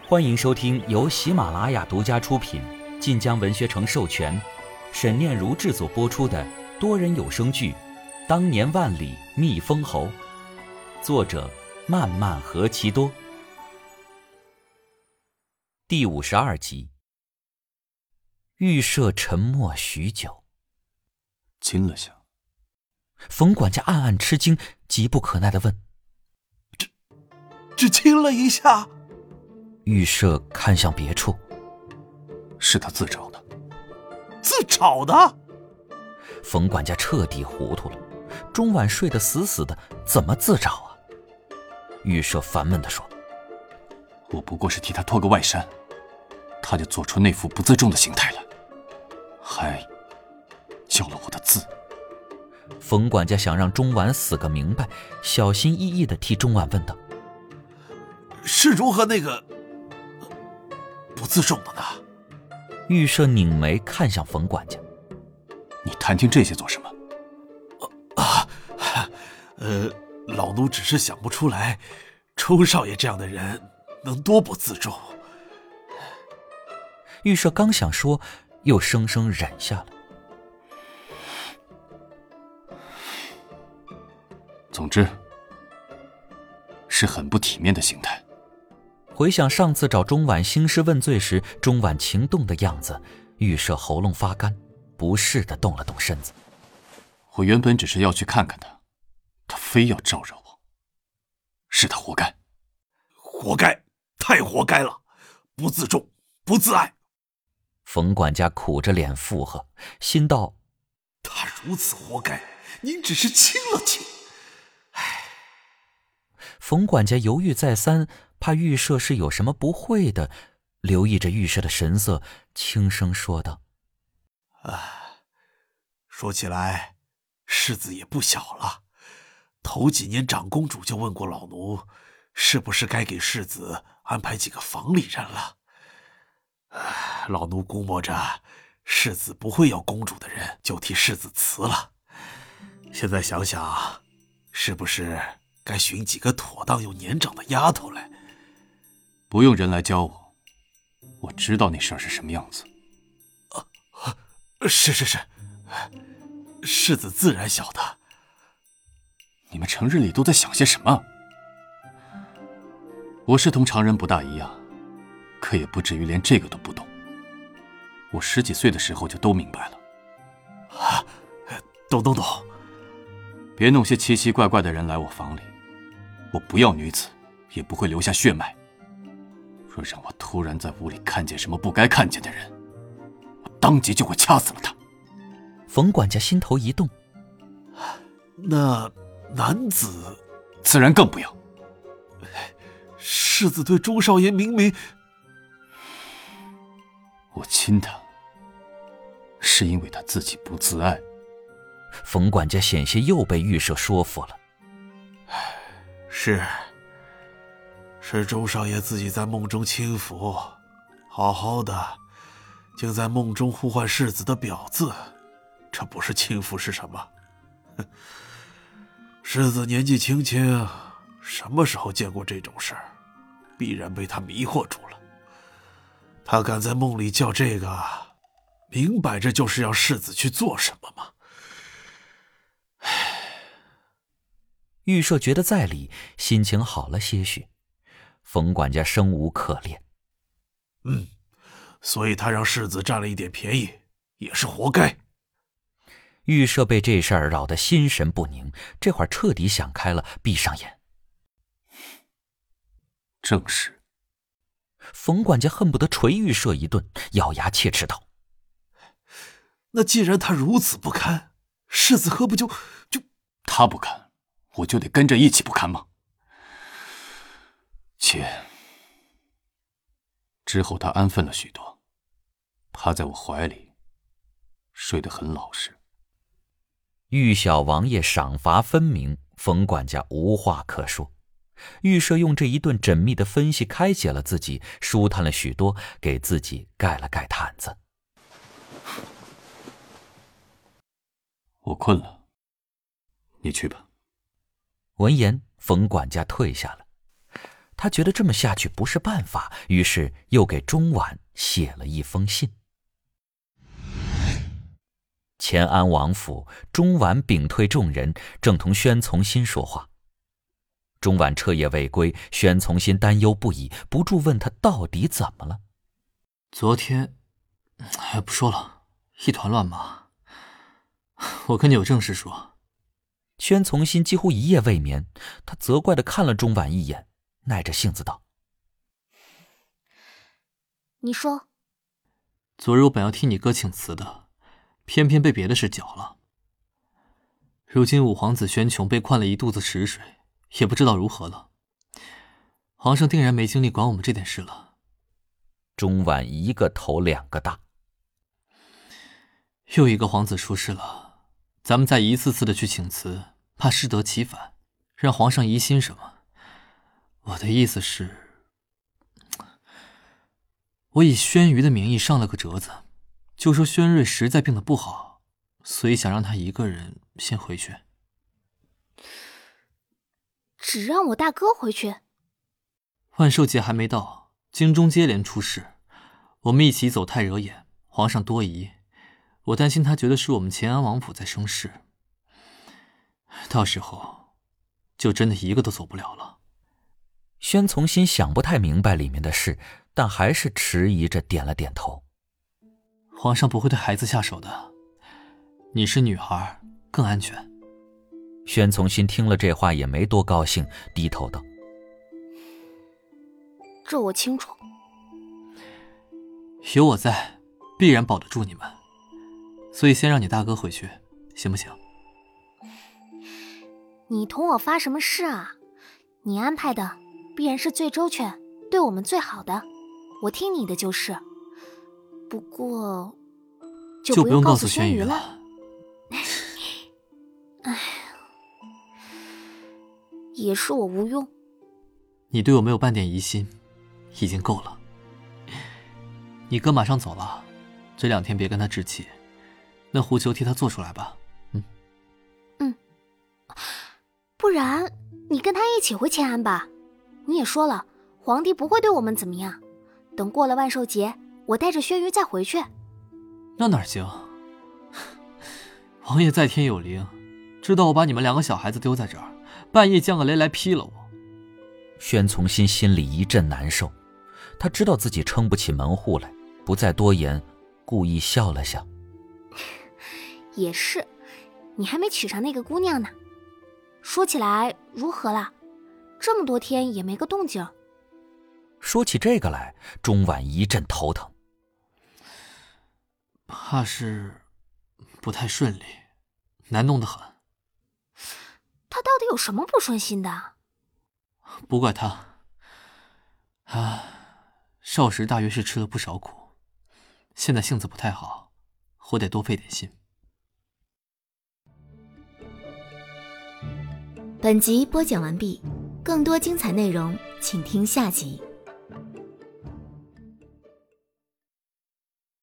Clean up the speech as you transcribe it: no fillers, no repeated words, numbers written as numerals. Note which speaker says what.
Speaker 1: 欢迎收听由喜马拉雅独家出品、晋江文学城授权、沈念如制作播出的多人有声剧《当年万里觅封侯》，作者漫漫何其多。第52集。预设沉默许久，
Speaker 2: 亲了下。
Speaker 1: 冯管家暗暗吃惊，急不可耐地问：
Speaker 3: 只亲了一下？
Speaker 1: 预设看向别处，
Speaker 2: 是他自找的。
Speaker 3: 自找的？
Speaker 1: 冯管家彻底糊涂了，中晚睡得死死的，怎么自找啊？预设烦闷地说：
Speaker 2: 我不过是替他脱个外衫，他就做出那副不自重的形态来，还叫了我的字。
Speaker 1: 冯管家想让钟婉死个明白，小心翼翼地替钟婉问道：
Speaker 3: 是如何那个不自重的呢？
Speaker 1: 预设拧眉看向冯管家：
Speaker 2: 你探听这些做什么？
Speaker 3: 老奴只是想不出来，周少爷这样的人能多不自重。
Speaker 1: 预设刚想说，又生生忍下了。
Speaker 2: 总之，是很不体面的形态。
Speaker 1: 回想上次找钟婉兴师问罪时，钟婉情动的样子，预设喉咙发干，不适地动了动身子。
Speaker 2: 我原本只是要去看看他，他非要招惹我，是他活该。
Speaker 3: 活该，太活该了！不自重，不自爱。
Speaker 1: 冯管家苦着脸附和，心道：
Speaker 3: 他如此活该，您只是亲了亲。
Speaker 1: 冯管家犹豫再三，怕预设是有什么不会的，留意着预设的神色，轻声说道：
Speaker 3: 说起来，世子也不小了。头几年长公主就问过老奴，是不是该给世子安排几个房里人了。老奴估摸着世子不会要公主的人，就替世子辞了。现在想想，是不是该寻几个妥当又年长的丫头来？
Speaker 2: 不用人来教我，我知道那事儿是什么样子。
Speaker 3: 是，世子自然晓得。
Speaker 2: 你们成日里都在想些什么？我是同常人不大一样，可也不至于连这个都不懂。我10几岁的时候就都明白了。
Speaker 3: 懂。
Speaker 2: 别弄些奇奇怪怪的人来我房里，我不要女子，也不会留下血脉。若让我突然在屋里看见什么不该看见的人，我当即就会掐死了他。
Speaker 1: 冯管家心头一动，
Speaker 3: 那男子
Speaker 2: 自然更不要。
Speaker 3: 世子对钟少爷明明……
Speaker 2: 我亲他，是因为他自己不自爱。
Speaker 1: 冯管家险些又被预设说服了。
Speaker 3: 是周少爷自己在梦中轻浮，好好的，竟在梦中呼唤世子的表字，这不是轻浮是什么？世子年纪轻轻，什么时候见过这种事儿？必然被他迷惑住了。他敢在梦里叫这个，明摆着就是让世子去做什么吗？
Speaker 1: 预设觉得在理，心情好了些许。冯管家生无可恋。
Speaker 3: 所以他让世子占了一点便宜，也是活该。
Speaker 1: 预设被这事儿扰得心神不宁，这会儿彻底想开了，闭上眼。
Speaker 2: 正是。
Speaker 1: 冯管家恨不得捶预设一顿，咬牙切齿道：
Speaker 3: 那既然他如此不堪，世子何不就……
Speaker 2: 他不堪，我就得跟着一起不堪吗？且之后他安分了许多，趴在我怀里，睡得很老实。
Speaker 1: 玉小王爷赏罚分明，冯管家无话可说。预设用这一顿缜密的分析开解了自己，舒坦了许多，给自己盖了盖毯子。
Speaker 2: 我困了，你去吧。
Speaker 1: 闻言，冯管家退下了。 他觉得这么下去不是办法，于是又给钟婉写了一封信。乾安王府，钟婉屏退众人，正同宣从新说话。钟婉彻夜未归，宣从新担忧不已，不住问他到底怎么了。
Speaker 4: 昨天不说了，一团乱麻，我跟你有正事说。
Speaker 1: 宣从新几乎一夜未眠，他责怪地看了钟婉一眼，耐着性子道：
Speaker 5: 你说。
Speaker 4: 昨日我本要替你哥请辞的，偏偏被别的事搅了。如今五皇子宣琼被灌了一肚子屎水，也不知道如何了。皇上定然没精力管我们这点事了。
Speaker 1: 钟婉一个头两个大。
Speaker 4: 又一个皇子出事了，咱们再一次次的去请辞，怕适得其反，让皇上疑心什么。我的意思是，我以宣瑜的名义上了个折子，就说宣瑞实在病得不好，所以想让他一个人先回去。
Speaker 5: 只让我大哥回去？
Speaker 4: 万寿节还没到，京中接连出事，我们一起走太惹眼，皇上多疑，我担心他觉得是我们乾安王府在生事，到时候就真的一个都走不了了。
Speaker 1: 宣从新想不太明白里面的事，但还是迟疑着点了点头。
Speaker 4: 皇上不会对孩子下手的，你是女孩，更安全。
Speaker 1: 宣从新听了这话也没多高兴，低头道：
Speaker 5: 这我清楚。
Speaker 4: 有我在，必然保得住你们，所以先让你大哥回去，行不行？
Speaker 5: 你同我发什么誓啊？你安排的必然是最周全，对我们最好的，我听你的就是。不过就不用告诉宣瑜了。哎，也是我无用。
Speaker 4: 你对我没有半点疑心，已经够了。你哥马上走了，这2天别跟他置气，那狐球替他做出来吧。
Speaker 5: 不然你跟他一起回乾安吧。你也说了，皇帝不会对我们怎么样。等过了万寿节，我带着宣瑜再回去。
Speaker 4: 那哪行？王爷在天有灵，知道我把你们2个小孩子丢在这儿，半夜降个雷来劈了我。
Speaker 1: 宣从新心里一阵难受，他知道自己撑不起门户来，不再多言，故意笑了笑。
Speaker 5: 也是，你还没娶上那个姑娘呢。说起来如何了？这么多天也没个动静。
Speaker 1: 说起这个来，钟婉一阵头疼。
Speaker 4: 怕是不太顺利，难弄得很。
Speaker 5: 他到底有什么不顺心的？
Speaker 4: 不怪他，少时大约是吃了不少苦，现在性子不太好，我得多费点心。
Speaker 6: 本集播讲完毕，更多精彩内容请听下集。